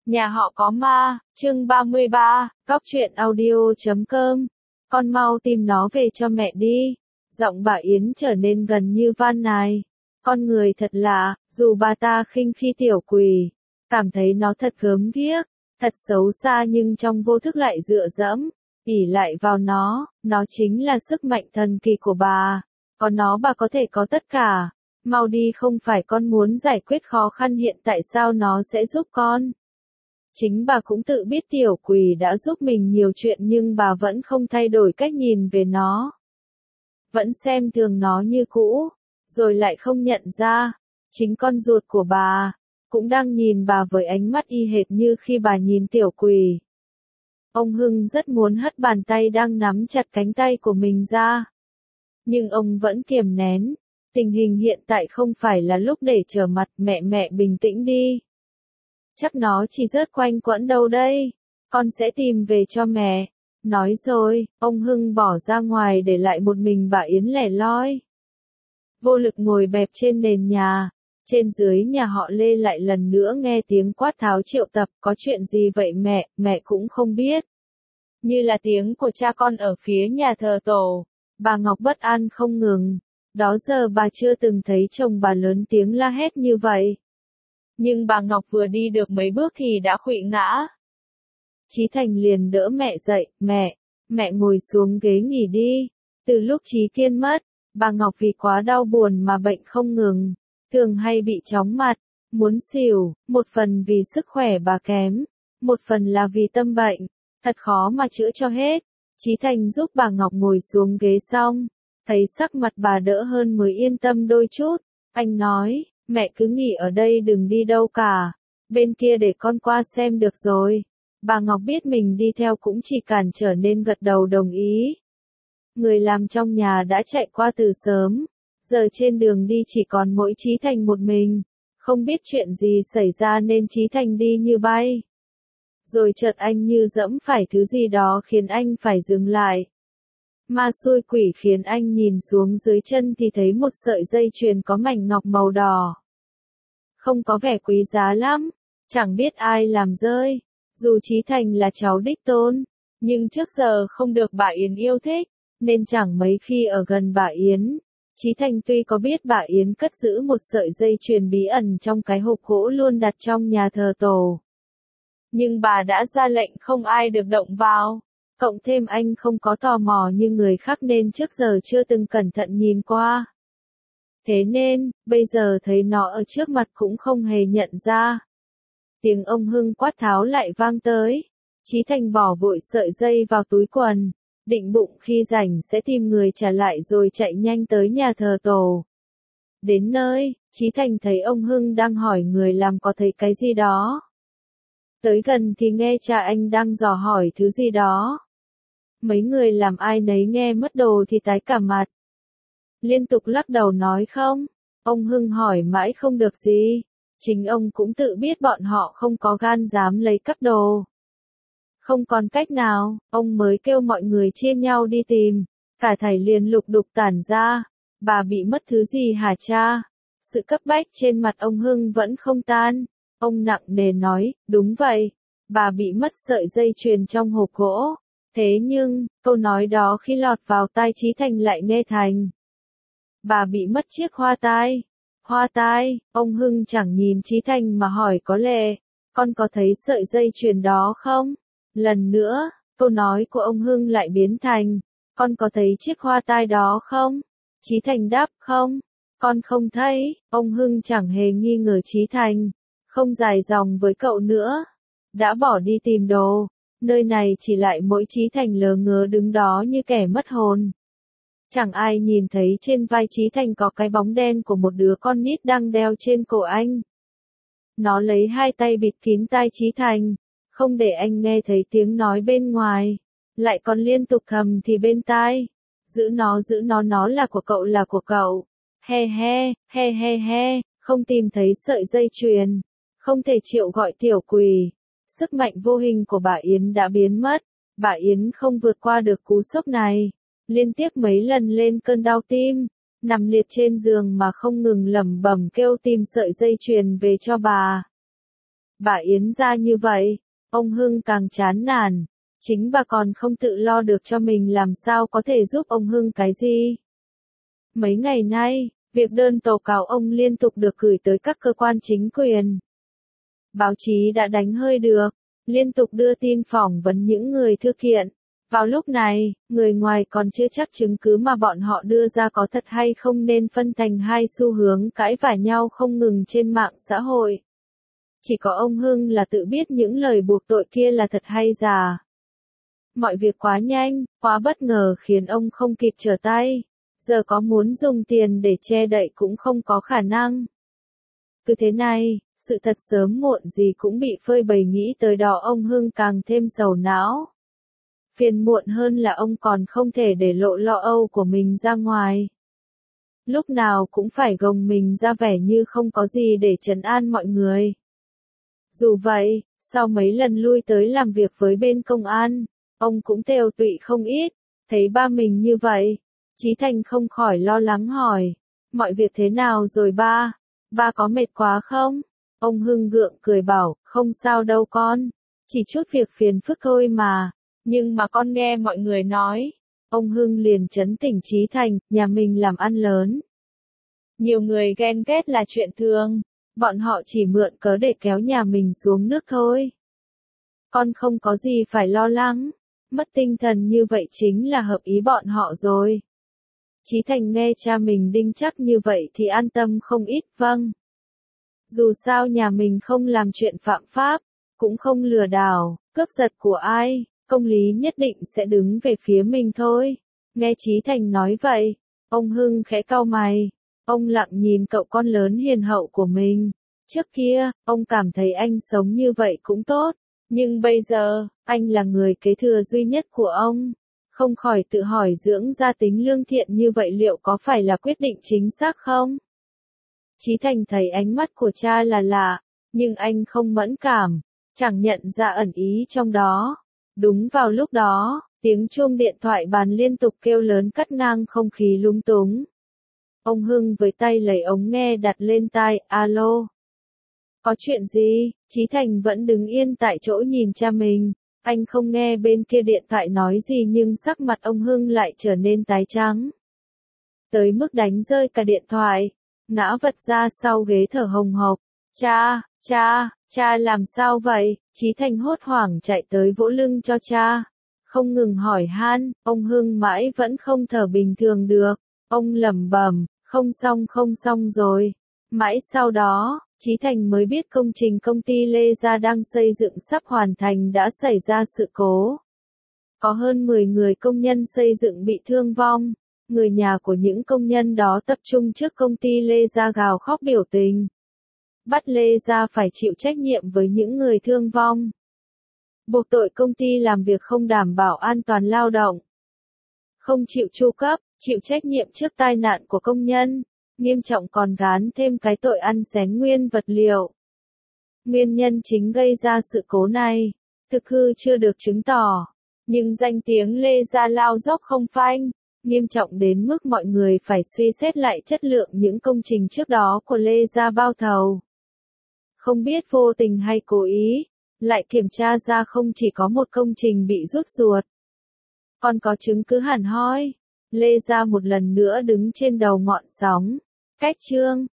Nhà họ có ma, chương 33, Góc truyện audio.com. Con mau tìm nó về cho mẹ đi. Giọng bà Yến trở nên gần như van nài. Con người thật lạ, dù bà ta khinh khi tiểu quỷ, cảm thấy nó thật gớm ghiếc, thật xấu xa nhưng trong vô thức lại dựa dẫm, ỷ lại vào nó chính là sức mạnh thần kỳ của bà. Có nó bà có thể có tất cả. Mau đi, không phải con muốn giải quyết khó khăn hiện tại sao nó sẽ giúp con. Chính bà cũng tự biết tiểu quỷ đã giúp mình nhiều chuyện nhưng bà vẫn không thay đổi cách nhìn về nó. Vẫn xem thường nó như cũ, rồi lại không nhận ra, chính con ruột của bà, cũng đang nhìn bà với ánh mắt y hệt như khi bà nhìn tiểu quỷ. Ông Hưng rất muốn hất bàn tay đang nắm chặt cánh tay của mình ra. Nhưng ông vẫn kiềm nén, tình hình hiện tại không phải là lúc để trở mặt, mẹ bình tĩnh đi. Chắc nó chỉ rớt quanh quẩn đâu đây, con sẽ tìm về cho mẹ. Nói rồi, ông Hưng bỏ ra ngoài để lại một mình bà Yến lẻ loi. Vô lực ngồi bẹp trên nền nhà, trên dưới nhà họ Lê lại lần nữa nghe tiếng quát tháo triệu tập, có chuyện gì vậy mẹ cũng không biết. Như là tiếng của cha con ở phía nhà thờ tổ, bà Ngọc bất an không ngừng, đó giờ bà chưa từng thấy chồng bà lớn tiếng la hét như vậy. Nhưng bà Ngọc vừa đi được mấy bước thì đã khuỵu ngã. Chí Thành liền đỡ mẹ dậy, mẹ ngồi xuống ghế nghỉ đi. Từ lúc Chí Kiên mất, bà Ngọc vì quá đau buồn mà bệnh không ngừng, thường hay bị chóng mặt, muốn xỉu, một phần vì sức khỏe bà kém, một phần là vì tâm bệnh, thật khó mà chữa cho hết. Chí Thành giúp bà Ngọc ngồi xuống ghế xong, thấy sắc mặt bà đỡ hơn mới yên tâm đôi chút, anh nói, mẹ cứ nghỉ ở đây đừng đi đâu cả, bên kia để con qua xem được rồi. Bà Ngọc biết mình đi theo cũng chỉ cản trở nên gật đầu đồng ý. Người làm trong nhà đã chạy qua từ sớm, giờ trên đường đi chỉ còn mỗi Chí Thành một mình, không biết chuyện gì xảy ra nên Chí Thành đi như bay. Rồi chợt anh như dẫm phải thứ gì đó khiến anh phải dừng lại. Ma xui quỷ khiến anh nhìn xuống dưới chân thì thấy một sợi dây chuyền có mảnh ngọc màu đỏ. Không có vẻ quý giá lắm, chẳng biết ai làm rơi. Dù Chí Thành là cháu đích tôn, nhưng trước giờ không được bà Yến yêu thích, nên chẳng mấy khi ở gần bà Yến. Chí Thành tuy có biết bà Yến cất giữ một sợi dây chuyền bí ẩn trong cái hộp gỗ luôn đặt trong nhà thờ tổ, nhưng bà đã ra lệnh không ai được động vào. Cộng thêm anh không có tò mò như người khác nên trước giờ chưa từng cẩn thận nhìn qua. Thế nên, bây giờ thấy nó ở trước mặt cũng không hề nhận ra. Tiếng ông Hưng quát tháo lại vang tới. Chí Thành bỏ vội sợi dây vào túi quần, định bụng khi rảnh sẽ tìm người trả lại rồi chạy nhanh tới nhà thờ tổ. Đến nơi, Chí Thành thấy ông Hưng đang hỏi người làm có thấy cái gì đó. Tới gần thì nghe cha anh đang dò hỏi thứ gì đó. Mấy người làm ai nấy nghe mất đồ thì tái cả mặt. Liên tục lắc đầu nói không. Ông Hưng hỏi mãi không được gì. Chính ông cũng tự biết bọn họ không có gan dám lấy cắp đồ. Không còn cách nào, ông mới kêu mọi người chia nhau đi tìm. Cả thảy liền lục đục tản ra. Bà bị mất thứ gì hả cha? Sự cấp bách trên mặt ông Hưng vẫn không tan. Ông nặng nề nói, đúng vậy. Bà bị mất sợi dây chuyền trong hộp gỗ. Thế nhưng, câu nói đó khi lọt vào tai Chí Thành lại nghe thành. Bà bị mất chiếc hoa tai. Hoa tai, ông Hưng chẳng nhìn Chí Thành mà hỏi có lẽ, con có thấy sợi dây chuyền đó không? Lần nữa, câu nói của ông Hưng lại biến thành, con có thấy chiếc hoa tai đó không? Chí Thành đáp không, con không thấy. Ông Hưng chẳng hề nghi ngờ Chí Thành, không dài dòng với cậu nữa, đã bỏ đi tìm đồ. Nơi này chỉ lại mỗi Chí Thành lờ ngớ đứng đó như kẻ mất hồn. Chẳng ai nhìn thấy trên vai Chí Thành có cái bóng đen của một đứa con nít đang đeo trên cổ anh. Nó lấy hai tay bịt kín tai Chí Thành, không để anh nghe thấy tiếng nói bên ngoài, lại còn liên tục thầm thì bên tai. Giữ nó là của cậu. He, không tìm thấy sợi dây chuyền, không thể chịu gọi tiểu quỷ. Sức mạnh vô hình của bà Yến đã biến mất, bà Yến không vượt qua được cú sốc này, liên tiếp mấy lần lên cơn đau tim, nằm liệt trên giường mà không ngừng lẩm bẩm kêu tìm sợi dây chuyền về cho bà. Bà Yến ra như vậy, ông Hưng càng chán nản. Chính bà còn không tự lo được cho mình làm sao có thể giúp ông Hưng cái gì. Mấy ngày nay, việc đơn tố cáo ông liên tục được gửi tới các cơ quan chính quyền. Báo chí đã đánh hơi được, liên tục đưa tin phỏng vấn những người thư kiện. Vào lúc này, người ngoài còn chưa chắc chứng cứ mà bọn họ đưa ra có thật hay không nên phân thành hai xu hướng cãi vả nhau không ngừng trên mạng xã hội. Chỉ có ông Hưng là tự biết những lời buộc tội kia là thật hay giả. Mọi việc quá nhanh, quá bất ngờ khiến ông không kịp trở tay. Giờ có muốn dùng tiền để che đậy cũng không có khả năng. Cứ thế này, sự thật sớm muộn gì cũng bị phơi bày, nghĩ tới đó ông Hưng càng thêm sầu não. Phiền muộn hơn là ông còn không thể để lộ lo âu của mình ra ngoài. Lúc nào cũng phải gồng mình ra vẻ như không có gì để trấn an mọi người. Dù vậy, sau mấy lần lui tới làm việc với bên công an, ông cũng têu tụy không ít. Thấy ba mình như vậy, Chí Thành không khỏi lo lắng hỏi, mọi việc thế nào rồi ba? Ba có mệt quá không? Ông Hưng gượng cười bảo, không sao đâu con, chỉ chút việc phiền phức thôi mà. Nhưng mà con nghe mọi người nói, ông Hưng liền trấn tỉnh Chí Thành, nhà mình làm ăn lớn. Nhiều người ghen ghét là chuyện thường, bọn họ chỉ mượn cớ để kéo nhà mình xuống nước thôi. Con không có gì phải lo lắng, mất tinh thần như vậy chính là hợp ý bọn họ rồi. Chí Thành nghe cha mình đinh chắc như vậy thì an tâm không ít, vâng. Dù sao nhà mình không làm chuyện phạm pháp, cũng không lừa đảo, cướp giật của ai, công lý nhất định sẽ đứng về phía mình thôi. Nghe Chí Thành nói vậy, ông Hưng khẽ cau mày, ông lặng nhìn cậu con lớn hiền hậu của mình. Trước kia, ông cảm thấy anh sống như vậy cũng tốt, nhưng bây giờ, anh là người kế thừa duy nhất của ông. Không khỏi tự hỏi dưỡng ra tính lương thiện như vậy liệu có phải là quyết định chính xác không? Chí Thành thấy ánh mắt của cha là lạ, nhưng anh không mẫn cảm, chẳng nhận ra ẩn ý trong đó. Đúng vào lúc đó, tiếng chuông điện thoại bàn liên tục kêu lớn cắt ngang không khí lúng túng. Ông Hưng với tay lấy ống nghe đặt lên tai, alo. Có chuyện gì? Chí Thành vẫn đứng yên tại chỗ nhìn cha mình. Anh không nghe bên kia điện thoại nói gì nhưng sắc mặt ông Hưng lại trở nên tái trắng. Tới mức đánh rơi cả điện thoại, ngã vật ra sau ghế thở hồng hộc. Cha làm sao vậy? Chí Thành hốt hoảng chạy tới vỗ lưng cho cha. Không ngừng hỏi han, ông Hưng mãi vẫn không thở bình thường được. Ông lẩm bẩm, không xong rồi. Mãi sau đó, Chí Thành mới biết công trình công ty Lê Gia đang xây dựng sắp hoàn thành đã xảy ra sự cố. Có hơn 10 người công nhân xây dựng bị thương vong. Người nhà của những công nhân đó tập trung trước công ty Lê Gia gào khóc biểu tình. Bắt Lê Gia phải chịu trách nhiệm với những người thương vong. Buộc tội công ty làm việc không đảm bảo an toàn lao động. Không chịu tru cấp, chịu trách nhiệm trước tai nạn của công nhân. Nghiêm trọng còn gán thêm cái tội ăn xén nguyên vật liệu. Nguyên nhân chính gây ra sự cố này, thực hư chưa được chứng tỏ. Nhưng danh tiếng Lê Gia lao dốc không phanh, nghiêm trọng đến mức mọi người phải suy xét lại chất lượng những công trình trước đó của Lê Gia bao thầu. Không biết vô tình hay cố ý, lại kiểm tra ra không chỉ có một công trình bị rút ruột, còn có chứng cứ hẳn hoi. Lê Gia một lần nữa đứng trên đầu ngọn sóng. Cách chương